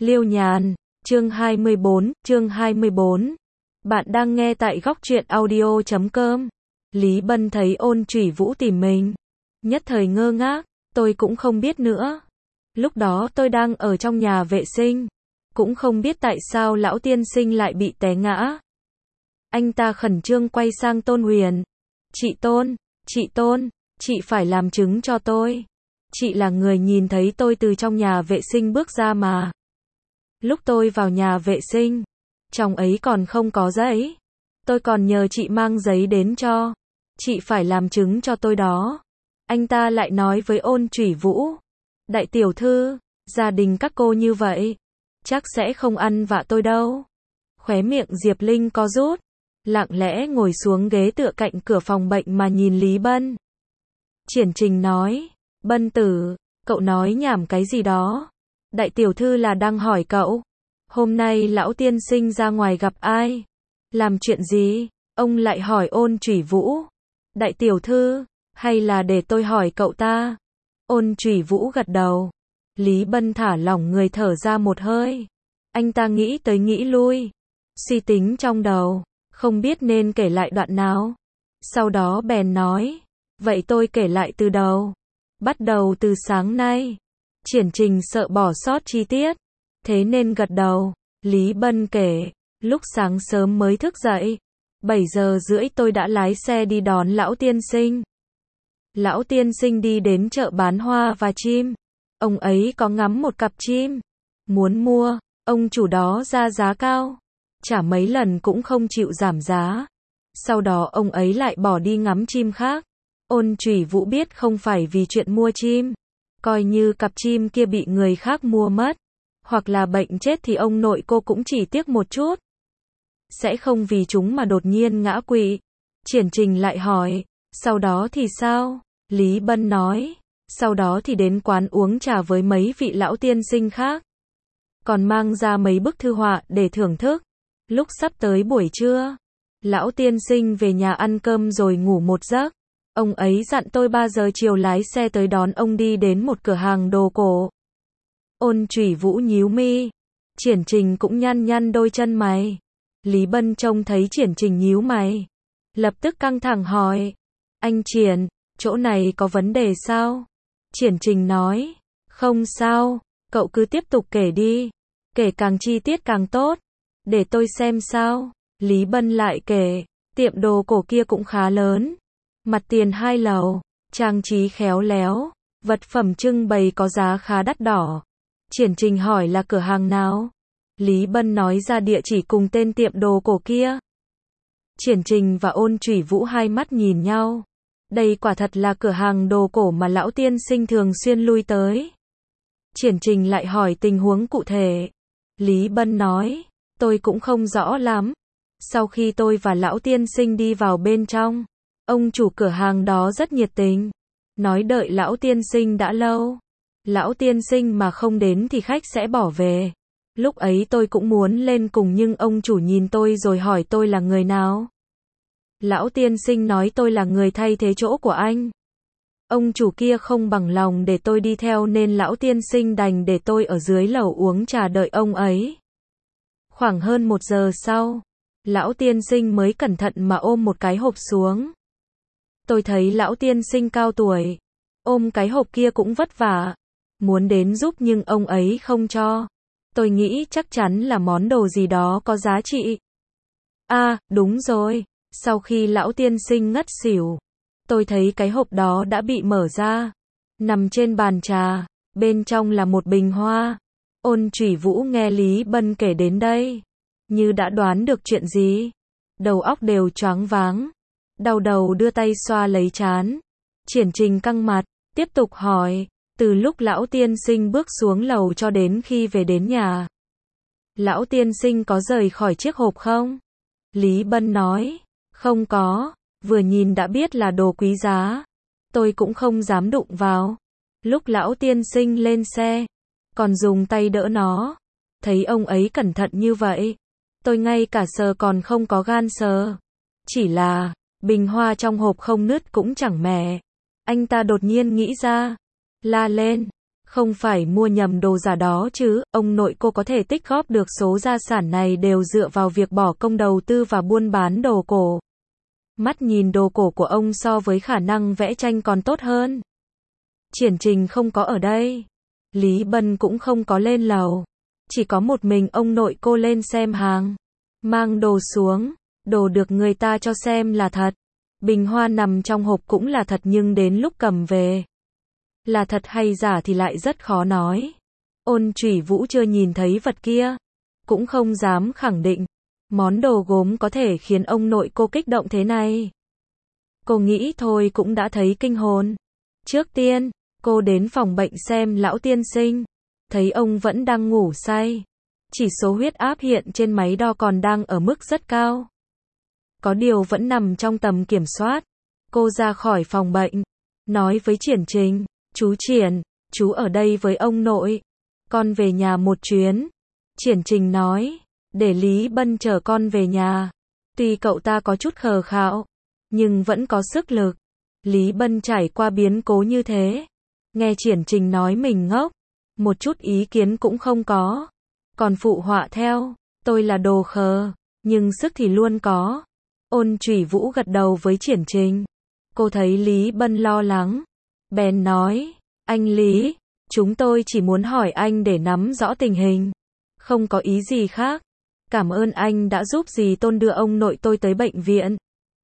Liêu Nhàn, chương 24. Bạn đang nghe tại góc truyện audio.com. Lý Bân thấy Ôn Chủy Vũ tìm mình, nhất thời ngơ ngác, tôi cũng không biết nữa. Lúc đó tôi đang ở trong nhà vệ sinh, cũng không biết tại sao lão tiên sinh lại bị té ngã. Anh ta khẩn trương quay sang Tôn Huyền. Chị Tôn, chị phải làm chứng cho tôi. Chị là người nhìn thấy tôi từ trong nhà vệ sinh bước ra mà. Lúc tôi vào nhà vệ sinh, trong ấy còn không có giấy. Tôi còn nhờ chị mang giấy đến cho. Chị phải làm chứng cho tôi đó. Anh ta lại nói với Ôn Chủy Vũ. Đại tiểu thư, gia đình các cô như vậy, chắc sẽ không ăn vạ tôi đâu. Khóe miệng Diệp Linh co rút, lặng lẽ ngồi xuống ghế tựa cạnh cửa phòng bệnh mà nhìn Lý Bân. Triển Trình nói, Bân tử, cậu nói nhảm cái gì đó. Đại tiểu thư là đang hỏi cậu, hôm nay lão tiên sinh ra ngoài gặp ai? Làm chuyện gì? Ông lại hỏi Ôn Chủy Vũ. Đại tiểu thư, hay là để tôi hỏi cậu ta? Ôn Chủy Vũ gật đầu. Lý Bân thả lỏng người thở ra một hơi. Anh ta nghĩ tới nghĩ lui, suy tính trong đầu, không biết nên kể lại đoạn nào. Sau đó bèn nói, vậy tôi kể lại từ đầu. Bắt đầu từ sáng nay. Triển Trình sợ bỏ sót chi tiết, thế nên gật đầu. Lý Bân kể, lúc sáng sớm mới thức dậy, 7 giờ rưỡi tôi đã lái xe đi đón lão tiên sinh. Lão tiên sinh đi đến chợ bán hoa và chim. Ông ấy có ngắm một cặp chim, muốn mua, ông chủ đó ra giá cao, trả mấy lần cũng không chịu giảm giá. Sau đó ông ấy lại bỏ đi ngắm chim khác. Ôn Chủy Vũ biết không phải vì chuyện mua chim, coi như cặp chim kia bị người khác mua mất, hoặc là bệnh chết thì ông nội cô cũng chỉ tiếc một chút. Sẽ không vì chúng mà đột nhiên ngã quỵ. Triển Trình lại hỏi, sau đó thì sao? Lý Bân nói, sau đó thì đến quán uống trà với mấy vị lão tiên sinh khác. Còn mang ra mấy bức thư họa để thưởng thức. Lúc sắp tới buổi trưa, lão tiên sinh về nhà ăn cơm rồi ngủ một giấc. Ông ấy dặn tôi 3 giờ chiều lái xe tới đón ông đi đến một cửa hàng đồ cổ. Ôn Chủy Vũ nhíu mi. Triển Trình cũng nhăn nhăn đôi chân mày. Lý Bân trông thấy Triển Trình nhíu mày, lập tức căng thẳng hỏi, anh Triển, chỗ này có vấn đề sao? Triển Trình nói, không sao, cậu cứ tiếp tục kể đi, kể càng chi tiết càng tốt, để tôi xem sao. Lý Bân lại kể, tiệm đồ cổ kia cũng khá lớn, mặt tiền 2 lầu, trang trí khéo léo, vật phẩm trưng bày có giá khá đắt đỏ. Triển Trình hỏi là cửa hàng nào? Lý Bân nói ra địa chỉ cùng tên tiệm đồ cổ kia. Triển Trình và Ôn Chủy Vũ hai mắt nhìn nhau. Đây quả thật là cửa hàng đồ cổ mà lão tiên sinh thường xuyên lui tới. Triển Trình lại hỏi tình huống cụ thể. Lý Bân nói, tôi cũng không rõ lắm. Sau khi tôi và lão tiên sinh đi vào bên trong, ông chủ cửa hàng đó rất nhiệt tình, nói đợi lão tiên sinh đã lâu. Lão tiên sinh mà không đến thì khách sẽ bỏ về. Lúc ấy tôi cũng muốn lên cùng nhưng ông chủ nhìn tôi rồi hỏi tôi là người nào. Lão tiên sinh nói tôi là người thay thế chỗ của anh. Ông chủ kia không bằng lòng để tôi đi theo nên lão tiên sinh đành để tôi ở dưới lầu uống trà đợi ông ấy. Khoảng hơn 1 giờ sau, lão tiên sinh mới cẩn thận mà ôm một cái hộp xuống. Tôi thấy lão tiên sinh cao tuổi, ôm cái hộp kia cũng vất vả, muốn đến giúp nhưng ông ấy không cho. Tôi nghĩ chắc chắn là món đồ gì đó có giá trị. À, đúng rồi, sau khi lão tiên sinh ngất xỉu, tôi thấy cái hộp đó đã bị mở ra, nằm trên bàn trà, bên trong là một bình hoa. Ôn Chủy Vũ nghe Lý Bân kể đến đây, như đã đoán được chuyện gì, đầu óc đều choáng váng, đau đầu đưa tay xoa lấy trán. Triển Trình căng mặt, tiếp tục hỏi, từ lúc lão tiên sinh bước xuống lầu cho đến khi về đến nhà, lão tiên sinh có rời khỏi chiếc hộp không? Lý Bân nói, không có, vừa nhìn đã biết là đồ quý giá, tôi cũng không dám đụng vào. Lúc lão tiên sinh lên xe, còn dùng tay đỡ nó, thấy ông ấy cẩn thận như vậy, tôi ngay cả sờ còn không có gan sờ. Chỉ là, bình hoa trong hộp không nứt cũng chẳng mẻ. Anh ta đột nhiên nghĩ ra, la lên, Không phải mua nhầm đồ giả đó chứ, ông nội cô có thể tích góp được số gia sản này đều dựa vào việc bỏ công đầu tư và buôn bán đồ cổ. Mắt nhìn đồ cổ của ông so với khả năng vẽ tranh còn tốt hơn. Triển Trình không có ở đây. Lý Bân cũng không có lên lầu. Chỉ có một mình ông nội cô lên xem hàng. Mang đồ xuống, đồ được người ta cho xem là thật. Bình hoa nằm trong hộp cũng là thật nhưng đến lúc cầm về, là thật hay giả thì lại rất khó nói. Ôn Chủy Vũ chưa nhìn thấy vật kia, cũng không dám khẳng định. Món đồ gốm có thể khiến ông nội cô kích động thế này. Cô nghĩ thôi cũng đã thấy kinh hồn. Trước tiên, cô đến phòng bệnh xem lão tiên sinh. Thấy ông vẫn đang ngủ say. Chỉ số huyết áp hiện trên máy đo còn đang ở mức rất cao. Có điều vẫn nằm trong tầm kiểm soát. Cô ra khỏi phòng bệnh, nói với Triển Trình, chú Triển, chú ở đây với ông nội. Con về nhà một chuyến. Triển Trình nói, để Lý Bân chở con về nhà. Tuy cậu ta có chút khờ khạo, nhưng vẫn có sức lực. Lý Bân trải qua biến cố như thế. Nghe Triển Trình nói mình ngốc, một chút ý kiến cũng không có. Còn phụ họa theo, tôi là đồ khờ, nhưng sức thì luôn có. Ôn Chủy Vũ gật đầu với Triển Trình. Cô thấy Lý Bân lo lắng, bèn nói, anh Lý, chúng tôi chỉ muốn hỏi anh để nắm rõ tình hình. Không có ý gì khác. Cảm ơn anh đã giúp dì Tôn đưa ông nội tôi tới bệnh viện.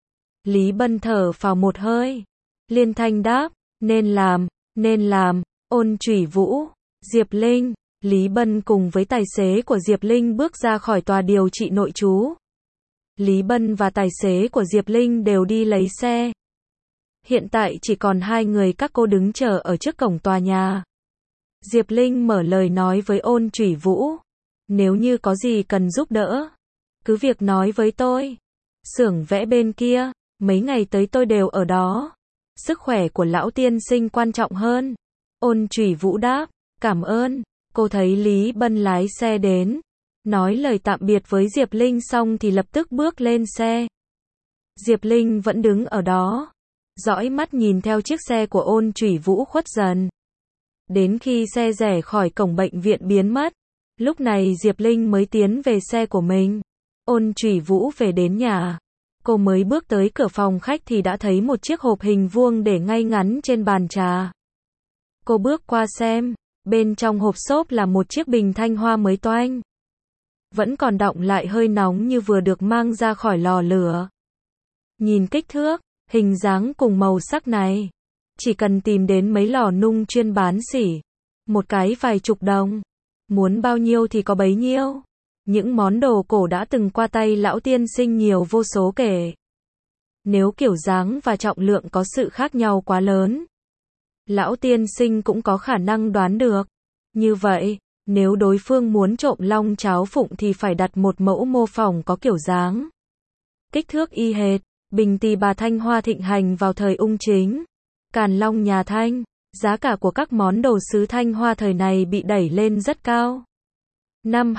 Lý Bân thở phào một hơi. Liên thanh đáp, nên làm. Ôn Chủy Vũ, Diệp Linh. Lý Bân cùng với tài xế của Diệp Linh bước ra khỏi tòa điều trị nội trú. Lý Bân và tài xế của Diệp Linh đều đi lấy xe. Hiện tại chỉ còn hai người các cô đứng chờ ở trước cổng tòa nhà. Diệp Linh mở lời nói với Ôn Chủy Vũ. Nếu như có gì cần giúp đỡ, cứ việc nói với tôi. Xưởng vẽ bên kia, mấy ngày tới tôi đều ở đó. Sức khỏe của lão tiên sinh quan trọng hơn. Ôn Chủy Vũ đáp, cảm ơn. Cô thấy Lý Bân lái xe đến, nói lời tạm biệt với Diệp Linh xong thì lập tức bước lên xe. Diệp Linh vẫn đứng ở đó, dõi mắt nhìn theo chiếc xe của Ôn Chủy Vũ khuất dần. Đến khi xe rẽ khỏi cổng bệnh viện biến mất, lúc này Diệp Linh mới tiến về xe của mình. Ôn Chủy Vũ về đến nhà. Cô mới bước tới cửa phòng khách thì đã thấy một chiếc hộp hình vuông để ngay ngắn trên bàn trà. Cô bước qua xem, bên trong hộp xốp là một chiếc bình thanh hoa mới toanh. Vẫn còn đọng lại hơi nóng như vừa được mang ra khỏi lò lửa. Nhìn kích thước, hình dáng cùng màu sắc này, chỉ cần tìm đến mấy lò nung chuyên bán sỉ, một cái vài chục đồng. Muốn bao nhiêu thì có bấy nhiêu. Những món đồ cổ đã từng qua tay lão tiên sinh nhiều vô số kể. Nếu kiểu dáng và trọng lượng có sự khác nhau quá lớn, lão tiên sinh cũng có khả năng đoán được. Như vậy, nếu đối phương muốn trộm long cháo phụng thì phải đặt một mẫu mô phỏng có kiểu dáng, kích thước y hệt. Bình tỳ bà Thanh Hoa thịnh hành vào thời Ung Chính, Càn Long nhà Thanh. Giá cả của các món đồ sứ Thanh Hoa thời này bị đẩy lên rất cao. Năm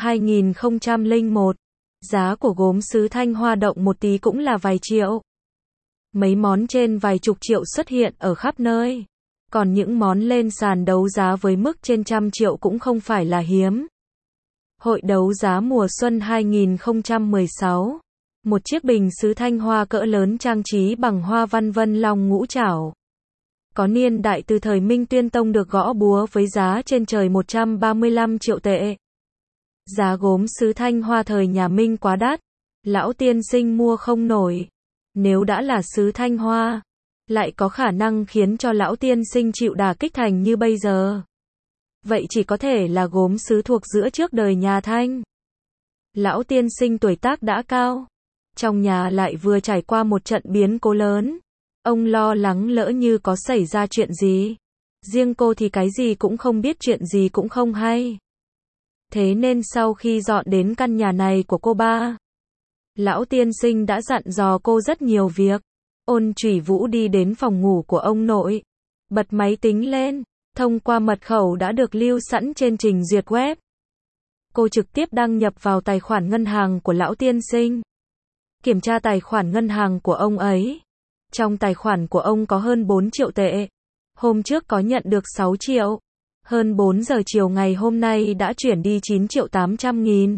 2001, giá của gốm sứ Thanh Hoa động một tí cũng là vài triệu. Mấy món trên vài chục triệu xuất hiện ở khắp nơi. Còn những món lên sàn đấu giá với mức trên trăm triệu cũng không phải là hiếm. Hội đấu giá mùa xuân 2016. Một chiếc bình sứ Thanh Hoa cỡ lớn trang trí bằng hoa văn vân long ngũ trảo. Có niên đại từ thời Minh Tuyên Tông được gõ búa với giá trên trời 135 triệu tệ. Giá gốm sứ Thanh Hoa thời nhà Minh quá đắt. Lão tiên sinh mua không nổi. Nếu đã là sứ Thanh Hoa, lại có khả năng khiến cho lão tiên sinh chịu đả kích thành như bây giờ. Vậy chỉ có thể là gốm sứ thuộc giữa trước đời nhà Thanh. Lão tiên sinh tuổi tác đã cao. Trong nhà lại vừa trải qua một trận biến cố lớn. Ông lo lắng lỡ như có xảy ra chuyện gì. Riêng cô thì cái gì cũng không biết, chuyện gì cũng không hay. Thế nên sau khi dọn đến căn nhà này của cô ba, lão tiên sinh đã dặn dò cô rất nhiều việc. Ôn Chủy Vũ đi đến phòng ngủ của ông nội, bật máy tính lên, thông qua mật khẩu đã được lưu sẵn trên trình duyệt web. Cô trực tiếp đăng nhập vào tài khoản ngân hàng của lão tiên sinh. Kiểm tra tài khoản ngân hàng của ông ấy. Trong tài khoản của ông có hơn 4 triệu tệ. Hôm trước có nhận được 6 triệu. Hơn 4 giờ chiều ngày hôm nay đã chuyển đi 9.800.000.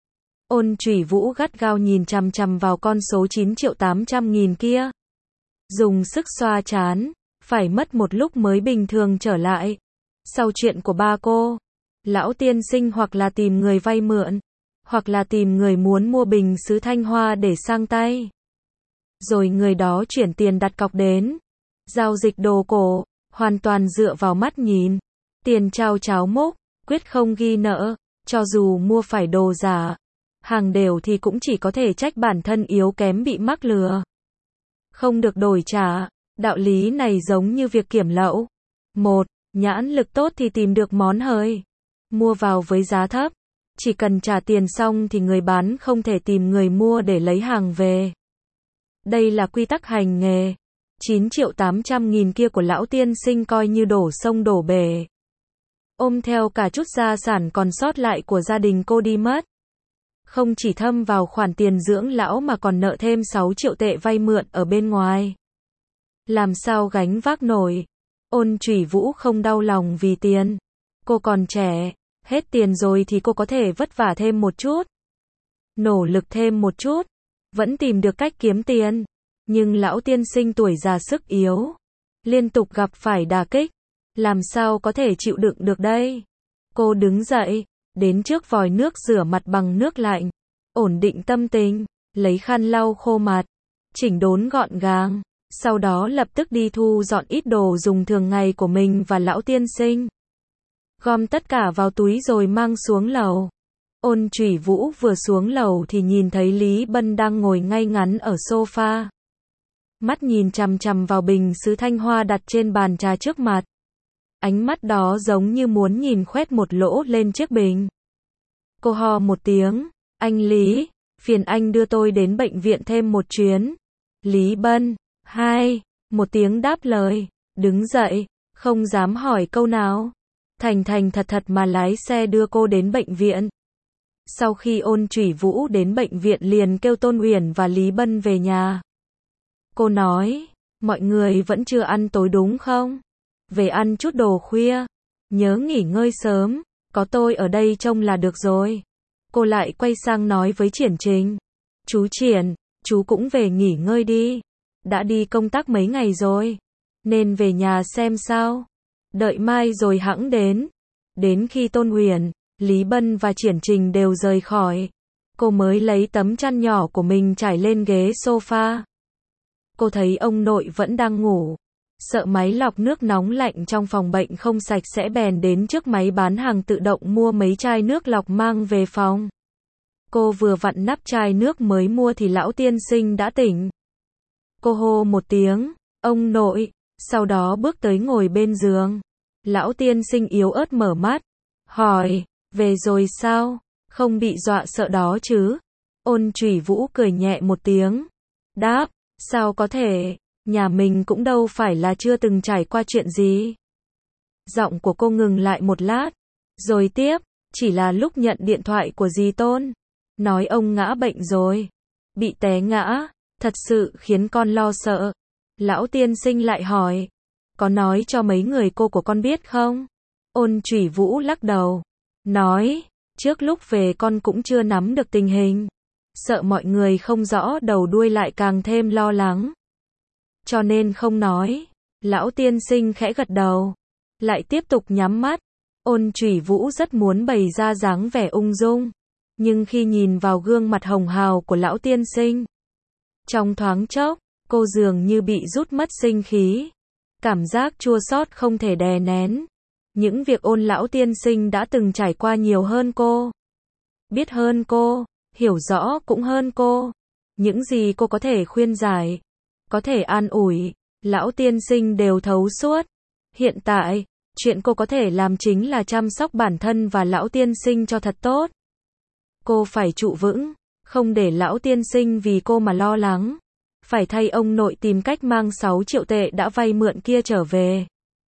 Ôn Chủy Vũ gắt gao nhìn chằm chằm vào con số 9.800.000 kia. Dùng sức xoa trán, phải mất một lúc mới bình thường trở lại. Sau chuyện của ba cô, lão tiên sinh hoặc là tìm người vay mượn, hoặc là tìm người muốn mua bình sứ Thanh Hoa để sang tay. Rồi người đó chuyển tiền đặt cọc đến. Giao dịch đồ cổ, hoàn toàn dựa vào mắt nhìn. Tiền trao cháo múc, quyết không ghi nợ, cho dù mua phải đồ giả, hàng đều thì cũng chỉ có thể trách bản thân yếu kém bị mắc lừa. Không được đổi trả, đạo lý này giống như việc kiểm lậu. Một, nhãn lực tốt thì tìm được món hời. Mua vào với giá thấp, chỉ cần trả tiền xong thì người bán không thể tìm người mua để lấy hàng về. Đây là quy tắc hành nghề. 9.800.000 kia của lão tiên sinh coi như đổ sông đổ bể. Ôm theo cả chút gia sản còn sót lại của gia đình cô đi mất. Không chỉ thâm vào khoản tiền dưỡng lão mà còn nợ thêm 6 triệu tệ vay mượn ở bên ngoài. Làm sao gánh vác nổi. Ôn Chủy Vũ không đau lòng vì tiền. Cô còn trẻ, hết tiền rồi thì cô có thể vất vả thêm một chút. Nỗ lực thêm một chút, vẫn tìm được cách kiếm tiền. Nhưng lão tiên sinh tuổi già sức yếu, liên tục gặp phải đả kích, làm sao có thể chịu đựng được đây. Cô đứng dậy, đến trước vòi nước rửa mặt bằng nước lạnh, ổn định tâm tình, lấy khăn lau khô mặt, chỉnh đốn gọn gàng, sau đó lập tức đi thu dọn ít đồ dùng thường ngày của mình và lão tiên sinh. Gom tất cả vào túi rồi mang xuống lầu. Ôn Chủy Vũ vừa xuống lầu thì nhìn thấy Lý Bân đang ngồi ngay ngắn ở sofa. Mắt nhìn chằm chằm vào bình sứ Thanh Hoa đặt trên bàn trà trước mặt. Ánh mắt đó giống như muốn nhìn khoét một lỗ lên chiếc bình. Cô ho một tiếng, anh Lý, phiền anh đưa tôi đến bệnh viện thêm một chuyến. Lý Bân, hai, một tiếng đáp lời, đứng dậy, không dám hỏi câu nào. Thành thành thật thật mà lái xe đưa cô đến bệnh viện. Sau khi Ôn Chủy Vũ đến bệnh viện liền kêu Tôn Uyển và Lý Bân về nhà. Cô nói, mọi người vẫn chưa ăn tối đúng không? Về ăn chút đồ khuya. Nhớ nghỉ ngơi sớm, có tôi ở đây trông là được rồi. Cô lại quay sang nói với Triển Trình. Chú Triển, chú cũng về nghỉ ngơi đi. Đã đi công tác mấy ngày rồi, nên về nhà xem sao. Đợi mai rồi hẵng đến. Đến khi Tôn Uyển, Lý Bân và Triển Trình đều rời khỏi, cô mới lấy tấm chăn nhỏ của mình trải lên ghế sofa. Cô thấy ông nội vẫn đang ngủ. Sợ máy lọc nước nóng lạnh trong phòng bệnh không sạch sẽ bèn đến trước máy bán hàng tự động mua mấy chai nước lọc mang về phòng. Cô vừa vặn nắp chai nước mới mua thì lão tiên sinh đã tỉnh. Cô hô một tiếng, ông nội, sau đó bước tới ngồi bên giường. Lão tiên sinh yếu ớt mở mắt, hỏi, về rồi sao, không bị dọa sợ đó chứ? Ôn Chủy Vũ cười nhẹ một tiếng, đáp, sao có thể, nhà mình cũng đâu phải là chưa từng trải qua chuyện gì. Giọng của cô ngừng lại một lát, rồi tiếp, chỉ là lúc nhận điện thoại của dì Tôn, nói ông ngã bệnh rồi, bị té ngã, thật sự khiến con lo sợ. Lão tiên sinh lại hỏi, có nói cho mấy người cô của con biết không? Ôn Chủy Vũ lắc đầu, nói, trước lúc về con cũng chưa nắm được tình hình, sợ mọi người không rõ đầu đuôi lại càng thêm lo lắng, cho nên không nói. Lão tiên sinh khẽ gật đầu, lại tiếp tục nhắm mắt. Ôn Chủy Vũ rất muốn bày ra dáng vẻ ung dung, nhưng khi nhìn vào gương mặt hồng hào của lão tiên sinh, trong thoáng chốc, cô dường như bị rút mất sinh khí. Cảm giác chua xót không thể đè nén. Những việc Ôn lão tiên sinh đã từng trải qua nhiều hơn cô, biết hơn cô, hiểu rõ cũng hơn cô. Những gì cô có thể khuyên giải, có thể an ủi, lão tiên sinh đều thấu suốt. Hiện tại, chuyện cô có thể làm chính là chăm sóc bản thân và lão tiên sinh cho thật tốt. Cô phải trụ vững, không để lão tiên sinh vì cô mà lo lắng. Phải thay ông nội tìm cách mang 6 triệu tệ đã vay mượn kia trở về.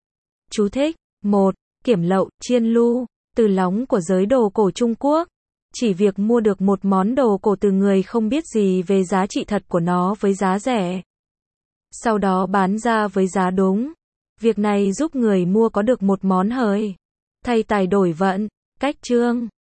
Chú thích: 1. Kiểm lậu, chiên lu, từ lóng của giới đồ cổ Trung Quốc. Chỉ việc mua được một món đồ cổ từ người không biết gì về giá trị thật của nó với giá rẻ, sau đó bán ra với giá đúng. Việc này giúp người mua có được một món hời. thay tài đổi vận, cách chương